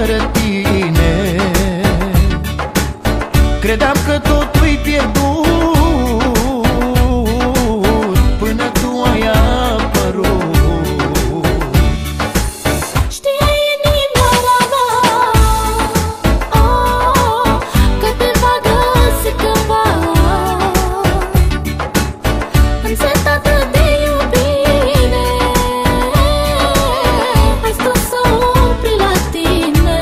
fără tine. Credeam că totul-i pierdut până tu ai apărut. Știa inimioara mea că te va găsi cândva. În set atât de iubire ai stos să umpli la tine.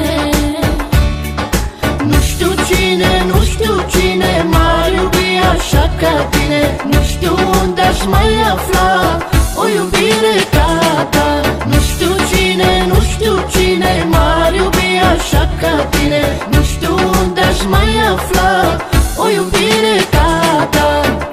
Nu știu cine m-ar iubi așa ca tine. Nu știu unde aș mai afla o iubire ca ta. Nu știu cine m-ar iubi așa ca tine. Nu știu unde aș mai afla o iubire ca ta.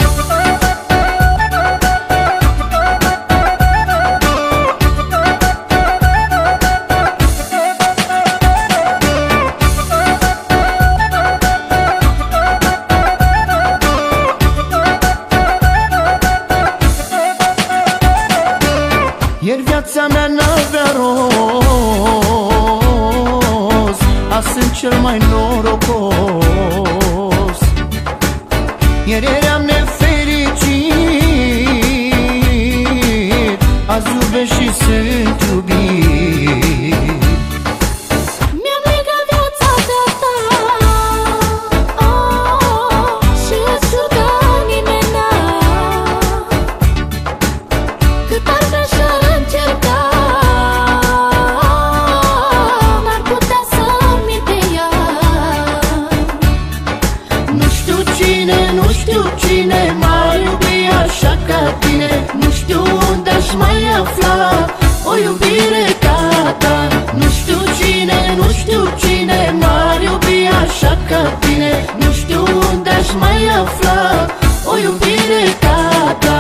Ieri viața mea n-avea rost, azi sunt cel mai norocos. Ieri eram nefericit, azi iubesc și sunt iubit. Mi-am legat viața de-a ta și îți jur că nimeni cât ar vrea și-ar încerca, n-ar putea să-mi de ea. Nu știu cine m-ar iubi așa ca tine. Nu știu unde aș mai afla o iubire ca ta. Nu știu cine m-ar iubi așa ca tine. Nu știu unde aș mai afla o iubire ca ta.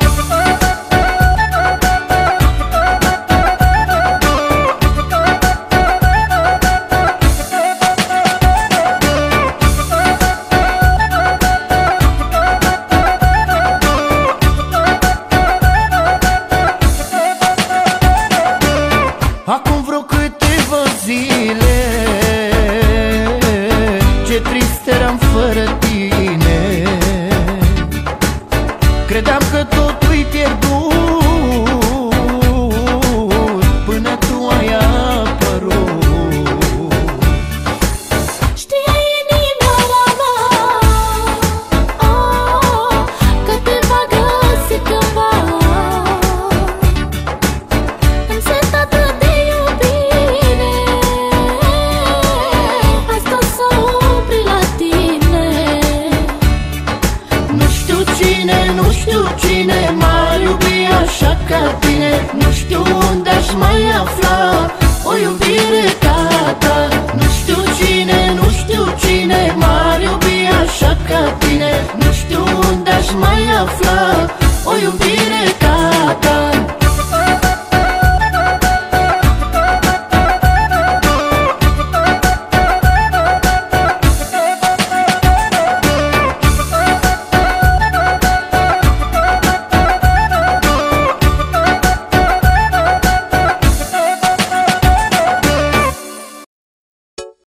Acum vreo câteva zile, ce trist eram fără tine. Credeam că totul-i pierdut până tu ai apărut. Știa inimioara mea că te va găsi cândva. În set atât de iubire ai stos să umpli la tine. Nu știu cine m-ar iubi așa ca tine. Nu știu unde aș mai afla o iubire ca ta. Nu știu cine m-ar iubi așa ca tine. Nu știu unde aș mai afla o iubire